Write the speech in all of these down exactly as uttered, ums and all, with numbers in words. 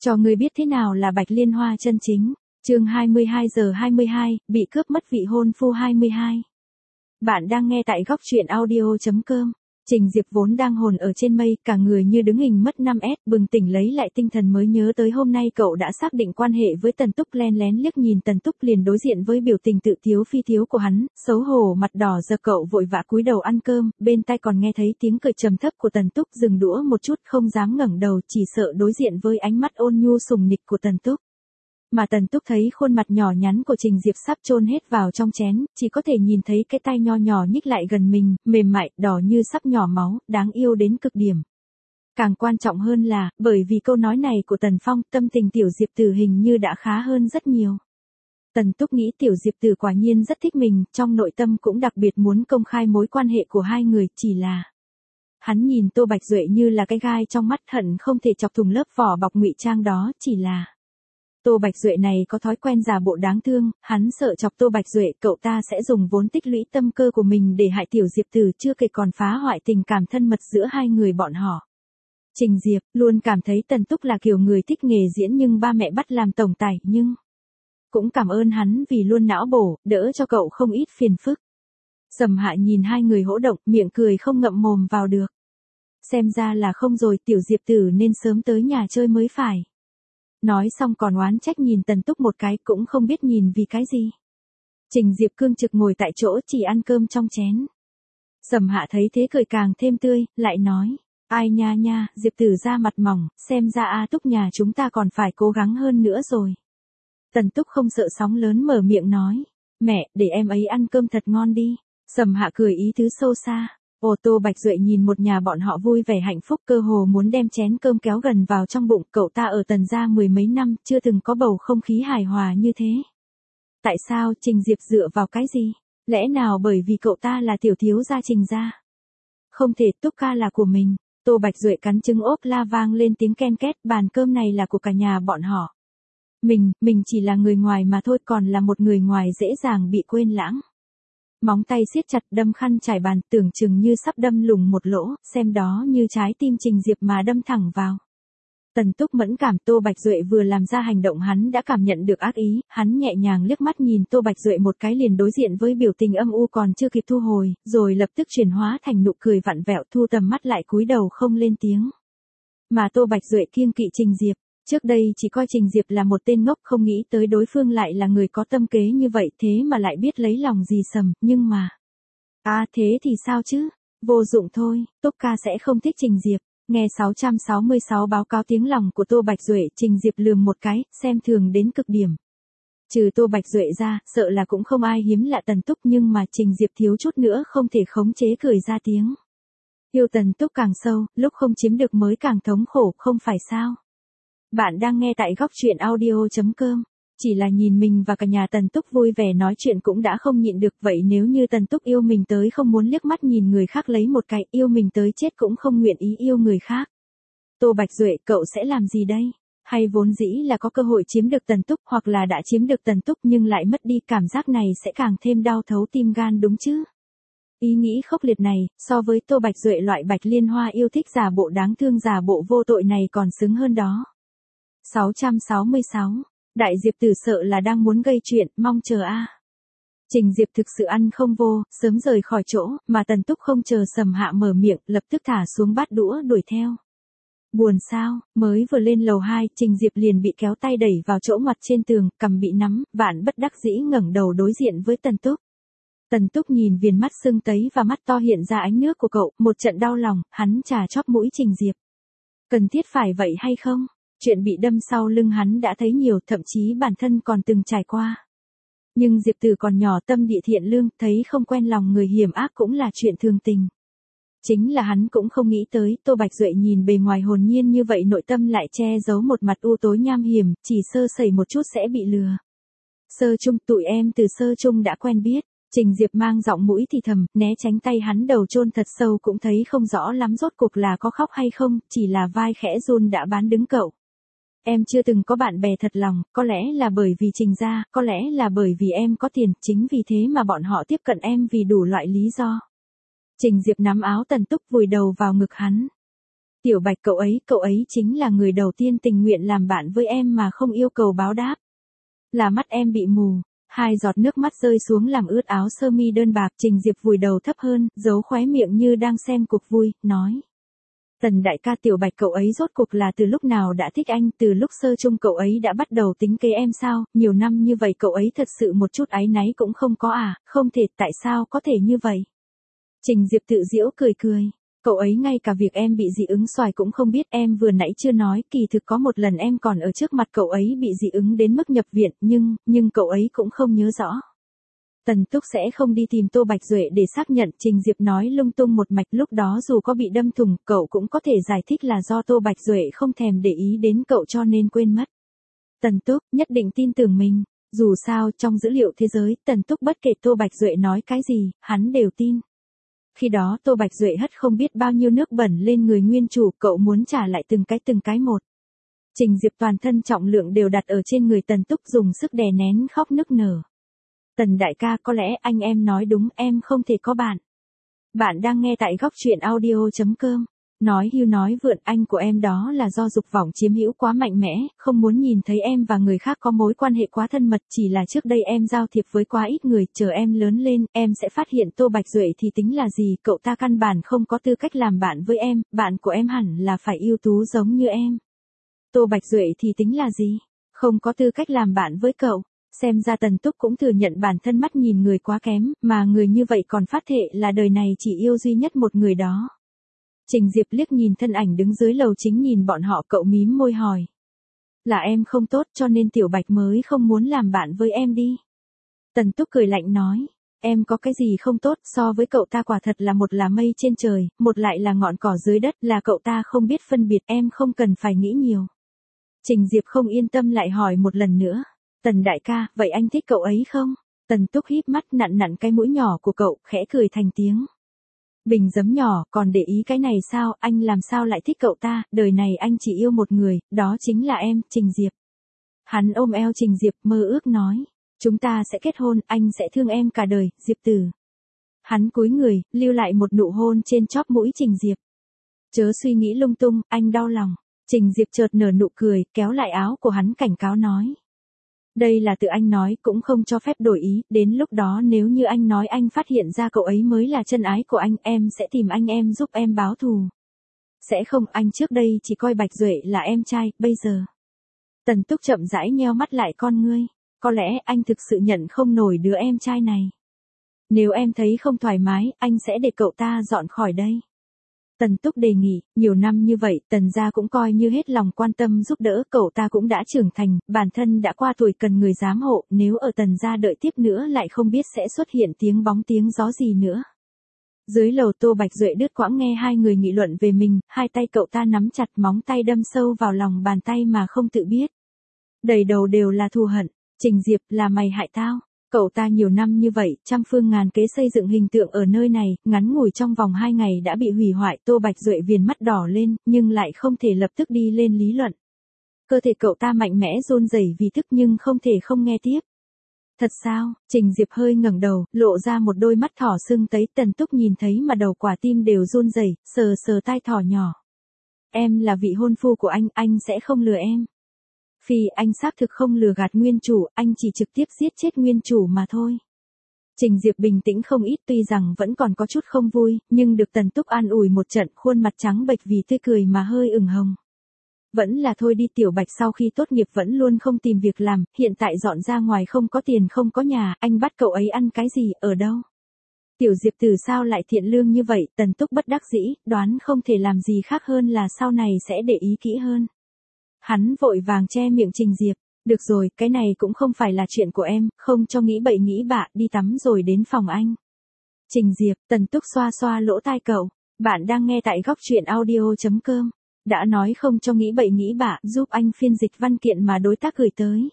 Cho ngươi biết thế nào là Bạch Liên Hoa chân chính. Chương hai mươi hai giờ hai mươi hai, bị cướp mất vị hôn phu hai mươi hai. Bạn đang nghe tại góc truyện audio chấm com. Trình Diệp vốn đang hồn ở trên mây, cả người như đứng hình mất năm s, bừng tỉnh lấy lại tinh thần mới nhớ tới hôm nay cậu đã xác định quan hệ với Tần Túc, len lén liếc nhìn Tần Túc liền đối diện với biểu tình tự thiếu phi thiếu của hắn, xấu hổ mặt đỏ giờ cậu vội vã cúi đầu ăn cơm, bên tai còn nghe thấy tiếng cười trầm thấp của Tần Túc, dừng đũa một chút không dám ngẩng đầu, chỉ sợ đối diện với ánh mắt ôn nhu sùng nịch của Tần Túc. Mà Tần Túc thấy khuôn mặt nhỏ nhắn của Trình Diệp sắp chôn hết vào trong chén, chỉ có thể nhìn thấy cái tay nho nhỏ nhích lại gần mình, mềm mại, đỏ như sắp nhỏ máu, đáng yêu đến cực điểm. Càng quan trọng hơn là, bởi vì câu nói này của Tần Phong, tâm tình Tiểu Diệp Tử hình như đã khá hơn rất nhiều. Tần Túc nghĩ Tiểu Diệp Tử quả nhiên rất thích mình, trong nội tâm cũng đặc biệt muốn công khai mối quan hệ của hai người, chỉ là hắn nhìn Tô Bạch Duệ như là cái gai trong mắt, hận không thể chọc thủng lớp vỏ bọc ngụy trang đó, chỉ là Tô Bạch Duệ này có thói quen giả bộ đáng thương, hắn sợ chọc Tô Bạch Duệ, cậu ta sẽ dùng vốn tích lũy tâm cơ của mình để hại Tiểu Diệp Tử, chưa kể còn phá hoại tình cảm thân mật giữa hai người bọn họ. Trình Diệp luôn cảm thấy Tần Túc là kiểu người thích nghề diễn nhưng ba mẹ bắt làm tổng tài, nhưng cũng cảm ơn hắn vì luôn não bổ, đỡ cho cậu không ít phiền phức. Sầm Hạ nhìn hai người hỗ động, miệng cười không ngậm mồm vào được. Xem ra là không rồi, Tiểu Diệp Tử nên sớm tới nhà chơi mới phải. Nói xong còn oán trách nhìn Tần Túc một cái, cũng không biết nhìn vì cái gì. Trình Diệp cương trực ngồi tại chỗ chỉ ăn cơm trong chén. Sầm Hạ thấy thế cười càng thêm tươi, lại nói, ai nha nha, Diệp Tử ra mặt mỏng, xem ra A Túc nhà chúng ta còn phải cố gắng hơn nữa rồi. Tần Túc không sợ sóng lớn mở miệng nói, mẹ, để em ấy ăn cơm thật ngon đi. Sầm Hạ cười ý tứ sâu xa. Ô Tô Bạch Duệ nhìn một nhà bọn họ vui vẻ hạnh phúc, cơ hồ muốn đem chén cơm kéo gần vào trong bụng, cậu ta ở Tần gia mười mấy năm, chưa từng có bầu không khí hài hòa như thế. Tại sao Trình Diệp dựa vào cái gì? Lẽ nào bởi vì cậu ta là tiểu thiếu gia Trình gia? Không thể, Túc ca là của mình. Tô Bạch Duệ cắn trứng ốp la vang lên tiếng ken két, bàn cơm này là của cả nhà bọn họ. Mình, mình chỉ là người ngoài mà thôi, còn là một người ngoài dễ dàng bị quên lãng. Móng tay siết chặt đâm khăn trải bàn, tưởng chừng như sắp đâm lủng một lỗ, xem đó như trái tim Trình Diệp mà đâm thẳng vào. Tần Túc mẫn cảm, Tô Bạch Duệ vừa làm ra hành động hắn đã cảm nhận được ác ý, hắn nhẹ nhàng liếc mắt nhìn Tô Bạch Duệ một cái liền đối diện với biểu tình âm u còn chưa kịp thu hồi, rồi lập tức chuyển hóa thành nụ cười vặn vẹo, thu tầm mắt lại cúi đầu không lên tiếng. Mà Tô Bạch Duệ kiêng kỵ Trình Diệp. Trước đây chỉ coi Trình Diệp là một tên ngốc, không nghĩ tới đối phương lại là người có tâm kế như vậy, thế mà lại biết lấy lòng gì Sầm, nhưng mà à thế thì sao chứ? Vô dụng thôi, Túc ca sẽ không thích Trình Diệp. Nghe sáu trăm sáu mươi sáu báo cáo tiếng lòng của Tô Bạch Duệ, Trình Diệp lườm một cái, xem thường đến cực điểm. Trừ Tô Bạch Duệ ra, sợ là cũng không ai hiếm lạ Tần Túc, nhưng mà Trình Diệp thiếu chút nữa không thể khống chế cười ra tiếng. Yêu Tần Túc càng sâu, lúc không chiếm được mới càng thống khổ, không phải sao? Bạn đang nghe tại góc truyện audio chấm com. Chỉ là nhìn mình và cả nhà Tần Túc vui vẻ nói chuyện cũng đã không nhịn được, vậy nếu như Tần Túc yêu mình tới không muốn liếc mắt nhìn người khác lấy một cái, yêu mình tới chết cũng không nguyện ý yêu người khác. Tô Bạch Duệ, cậu sẽ làm gì đây? Hay vốn dĩ là có cơ hội chiếm được Tần Túc, hoặc là đã chiếm được Tần Túc nhưng lại mất đi, cảm giác này sẽ càng thêm đau thấu tim gan đúng chứ? Ý nghĩ khốc liệt này, so với Tô Bạch Duệ loại Bạch Liên Hoa yêu thích giả bộ đáng thương giả bộ vô tội này còn xứng hơn đó. sáu trăm sáu mươi sáu. Đại Diệp Tử sợ là đang muốn gây chuyện, mong chờ a. Trình Diệp thực sự ăn không vô, sớm rời khỏi chỗ, mà Tần Túc không chờ Sầm Hạ mở miệng, lập tức thả xuống bát đũa đuổi theo. Buồn sao? Mới vừa lên lầu hai, Trình Diệp liền bị kéo tay đẩy vào chỗ ngoặt trên tường, cằm bị nắm, vạn bất đắc dĩ ngẩng đầu đối diện với Tần Túc. Tần Túc nhìn viền mắt sưng tấy và mắt to hiện ra ánh nước của cậu, một trận đau lòng, hắn chà chóp mũi Trình Diệp. Cần thiết phải vậy hay không? Chuyện bị đâm sau lưng hắn đã thấy nhiều, thậm chí bản thân còn từng trải qua. Nhưng Diệp Tử còn nhỏ, tâm địa thiện lương, thấy không quen lòng người hiểm ác cũng là chuyện thường tình. Chính là hắn cũng không nghĩ tới, Tô Bạch Duệ nhìn bề ngoài hồn nhiên như vậy nội tâm lại che giấu một mặt u tối nham hiểm, chỉ sơ sẩy một chút sẽ bị lừa. Sơ chung, tụi em từ sơ chung đã quen biết. Trình Diệp mang giọng mũi thì thầm, né tránh tay hắn, đầu chôn thật sâu cũng thấy không rõ lắm rốt cuộc là có khóc hay không, chỉ là vai khẽ run đã bán đứng cậu. Em chưa từng có bạn bè thật lòng, có lẽ là bởi vì Trình gia, có lẽ là bởi vì em có tiền, chính vì thế mà bọn họ tiếp cận em vì đủ loại lý do. Trình Diệp nắm áo Tần Túc vùi đầu vào ngực hắn. Tiểu Bạch cậu ấy, cậu ấy chính là người đầu tiên tình nguyện làm bạn với em mà không yêu cầu báo đáp. Là mắt em bị mù. Hai giọt nước mắt rơi xuống làm ướt áo sơ mi đơn bạc. Trình Diệp vùi đầu thấp hơn, giấu khóe miệng như đang xem cuộc vui, nói. Tần đại ca, Tiểu Bạch cậu ấy rốt cuộc là từ lúc nào đã thích anh, từ lúc sơ chung cậu ấy đã bắt đầu tính kế em sao, nhiều năm như vậy cậu ấy thật sự một chút áy náy cũng không có à, không thể, tại sao có thể như vậy. Trình Diệp tự giễu cười cười. Cậu ấy ngay cả việc em bị dị ứng xoài cũng không biết, em vừa nãy chưa nói, kỳ thực có một lần em còn ở trước mặt cậu ấy bị dị ứng đến mức nhập viện, nhưng, nhưng cậu ấy cũng không nhớ rõ. Tần Túc sẽ không đi tìm Tô Bạch Duệ để xác nhận. Trình Diệp nói lung tung một mạch, lúc đó dù có bị đâm thủng, cậu cũng có thể giải thích là do Tô Bạch Duệ không thèm để ý đến cậu cho nên quên mất. Tần Túc nhất định tin tưởng mình, dù sao trong dữ liệu thế giới, Tần Túc bất kể Tô Bạch Duệ nói cái gì, hắn đều tin. Khi đó Tô Bạch Duệ hất không biết bao nhiêu nước bẩn lên người nguyên chủ, cậu muốn trả lại từng cái từng cái một. Trình Diệp toàn thân trọng lượng đều đặt ở trên người Tần Túc, dùng sức đè nén khóc nức nở. Tần đại ca, có lẽ anh em nói đúng, em không thể có bạn. Bạn đang nghe tại góc truyện audio chấm com. Nói hưu nói vượn, anh của em đó là do dục vọng chiếm hữu quá mạnh mẽ, không muốn nhìn thấy em và người khác có mối quan hệ quá thân mật, chỉ là trước đây em giao thiệp với quá ít người, chờ em lớn lên, em sẽ phát hiện Tô Bạch Duệ thì tính là gì, cậu ta căn bản không có tư cách làm bạn với em, bạn của em hẳn là phải ưu tú giống như em. Tô Bạch Duệ thì tính là gì, không có tư cách làm bạn với cậu. Xem ra Tần Túc cũng thừa nhận bản thân mắt nhìn người quá kém, mà người như vậy còn phát thệ là đời này chỉ yêu duy nhất một người đó. Trình Diệp liếc nhìn thân ảnh đứng dưới lầu chính nhìn bọn họ, cậu mím môi hỏi. Là em không tốt cho nên Tiểu Bạch mới không muốn làm bạn với em đi. Tần Túc cười lạnh nói. Em có cái gì không tốt, so với cậu ta quả thật là một là mây trên trời, một lại là ngọn cỏ dưới đất, là cậu ta không biết phân biệt, em không cần phải nghĩ nhiều. Trình Diệp không yên tâm lại hỏi một lần nữa. Tần đại ca, vậy anh thích cậu ấy không? Tần Túc híp mắt nặn nặn cái mũi nhỏ của cậu, khẽ cười thành tiếng. Bình giấm nhỏ, còn để ý cái này sao, anh làm sao lại thích cậu ta, đời này anh chỉ yêu một người, đó chính là em, Trình Diệp. Hắn ôm eo Trình Diệp, mơ ước nói. Chúng ta sẽ kết hôn, anh sẽ thương em cả đời, Diệp tử. Hắn cúi người, lưu lại một nụ hôn trên chóp mũi Trình Diệp. Chớ suy nghĩ lung tung, anh đau lòng. Trình Diệp chợt nở nụ cười, kéo lại áo của hắn cảnh cáo nói. Đây là tự anh nói, cũng không cho phép đổi ý, đến lúc đó nếu như anh nói anh phát hiện ra cậu ấy mới là chân ái của anh, em sẽ tìm anh em giúp em báo thù. Sẽ không, anh trước đây chỉ coi Bạch Duệ là em trai, bây giờ. Tần Túc chậm rãi nheo mắt lại con ngươi, có lẽ anh thực sự nhận không nổi đứa em trai này. Nếu em thấy không thoải mái, anh sẽ để cậu ta dọn khỏi đây. Tần Túc đề nghị, nhiều năm như vậy, Tần gia cũng coi như hết lòng quan tâm giúp đỡ, cậu ta cũng đã trưởng thành, bản thân đã qua tuổi cần người giám hộ, nếu ở Tần gia đợi tiếp nữa lại không biết sẽ xuất hiện tiếng bóng tiếng gió gì nữa. Dưới lầu Tô Bạch Duệ đứt quãng nghe hai người nghị luận về mình, hai tay cậu ta nắm chặt, móng tay đâm sâu vào lòng bàn tay mà không tự biết. Đầy đầu đều là thù hận, Trình Diệp, là mày hại tao. Cậu ta nhiều năm như vậy, trăm phương ngàn kế xây dựng hình tượng ở nơi này, ngắn ngủi trong vòng hai ngày đã bị hủy hoại. Tô Bạch Duệ viền mắt đỏ lên, nhưng lại không thể lập tức đi lên lý luận. Cơ thể cậu ta mạnh mẽ run rẩy vì tức nhưng không thể không nghe tiếp. Thật sao? Trình Diệp hơi ngẩng đầu, lộ ra một đôi mắt thỏ sưng tấy. Tần Túc nhìn thấy mà đầu quả tim đều run rẩy, sờ sờ tai thỏ nhỏ. Em là vị hôn phu của anh, anh sẽ không lừa em. Phi, anh xác thực không lừa gạt nguyên chủ, anh chỉ trực tiếp giết chết nguyên chủ mà thôi. Trình Diệp bình tĩnh không ít, tuy rằng vẫn còn có chút không vui, nhưng được Tần Túc an ủi một trận, khuôn mặt trắng bệch vì tươi cười mà hơi ửng hồng. Vẫn là thôi đi, Tiểu Bạch sau khi tốt nghiệp vẫn luôn không tìm việc làm, hiện tại dọn ra ngoài không có tiền không có nhà, anh bắt cậu ấy ăn cái gì, ở đâu? Tiểu Diệp từ sao lại thiện lương như vậy? Tần Túc bất đắc dĩ, đoán không thể làm gì khác hơn là sau này sẽ để ý kỹ hơn. Hắn vội vàng che miệng Trình Diệp, được rồi, cái này cũng không phải là chuyện của em, không cho nghĩ bậy nghĩ bạ, đi tắm rồi đến phòng anh. Trình Diệp, Tần Túc xoa xoa lỗ tai cậu, bạn đang nghe tại góc truyện audio chấm com. Đã nói không cho nghĩ bậy nghĩ bạ, giúp anh phiên dịch văn kiện mà đối tác gửi tới.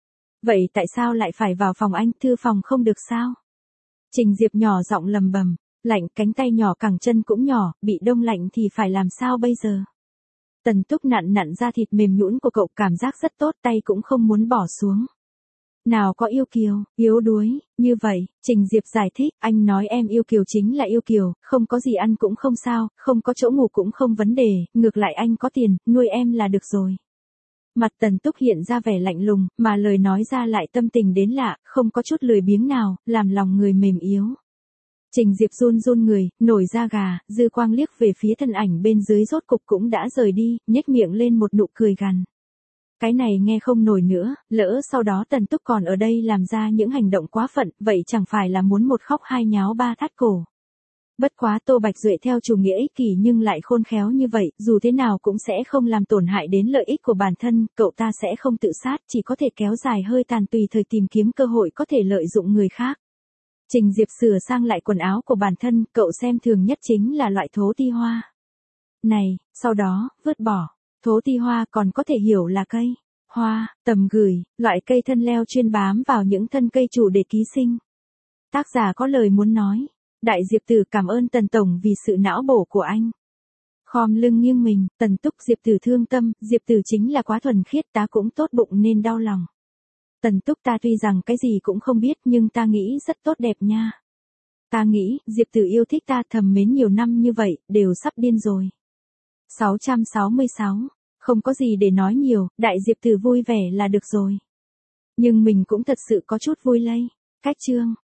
Vậy tại sao lại phải vào phòng anh, thư phòng không được sao? Trình Diệp nhỏ giọng lầm bầm, lạnh, cánh tay nhỏ cẳng chân cũng nhỏ, bị đông lạnh thì phải làm sao bây giờ? Tần Túc nặn nặn ra thịt mềm nhũn của cậu, cảm giác rất tốt, tay cũng không muốn bỏ xuống. Nào có yêu kiều, yếu đuối, như vậy, Trình Diệp giải thích, anh nói em yêu kiều chính là yêu kiều, không có gì ăn cũng không sao, không có chỗ ngủ cũng không vấn đề, ngược lại anh có tiền, nuôi em là được rồi. Mặt Tần Túc hiện ra vẻ lạnh lùng, mà lời nói ra lại tâm tình đến lạ, không có chút lười biếng nào, làm lòng người mềm yếu. Trình Diệp run run người, nổi da gà, dư quang liếc về phía thân ảnh bên dưới rốt cục cũng đã rời đi, nhếch miệng lên một nụ cười gằn. Cái này nghe không nổi nữa, lỡ sau đó Tần Túc còn ở đây làm ra những hành động quá phận, vậy chẳng phải là muốn một khóc hai nháo ba thắt cổ. Bất quá Tô Bạch Duệ theo chủ nghĩa ích kỷ nhưng lại khôn khéo như vậy, dù thế nào cũng sẽ không làm tổn hại đến lợi ích của bản thân, cậu ta sẽ không tự sát, chỉ có thể kéo dài hơi tàn tùy thời tìm kiếm cơ hội có thể lợi dụng người khác. Trình Diệp sửa sang lại quần áo của bản thân, cậu xem thường nhất chính là loại thố ti hoa này, sau đó, vứt bỏ. Thố ti hoa còn có thể hiểu là cây, hoa, tầm gửi, loại cây thân leo chuyên bám vào những thân cây chủ để ký sinh. Tác giả có lời muốn nói. Đại Diệp Tử cảm ơn Tần Tổng vì sự não bổ của anh. Khom lưng nghiêng mình, Tần Túc Diệp Tử thương tâm, Diệp Tử chính là quá thuần khiết, ta cũng tốt bụng nên đau lòng. Tần Túc ta tuy rằng cái gì cũng không biết nhưng ta nghĩ rất tốt đẹp nha. Ta nghĩ, Diệp Tử yêu thích ta thầm mến nhiều năm như vậy, đều sắp điên rồi. sáu trăm sáu mươi sáu. Không có gì để nói nhiều, Đại Diệp Tử vui vẻ là được rồi. Nhưng mình cũng thật sự có chút vui lây. Cách chương.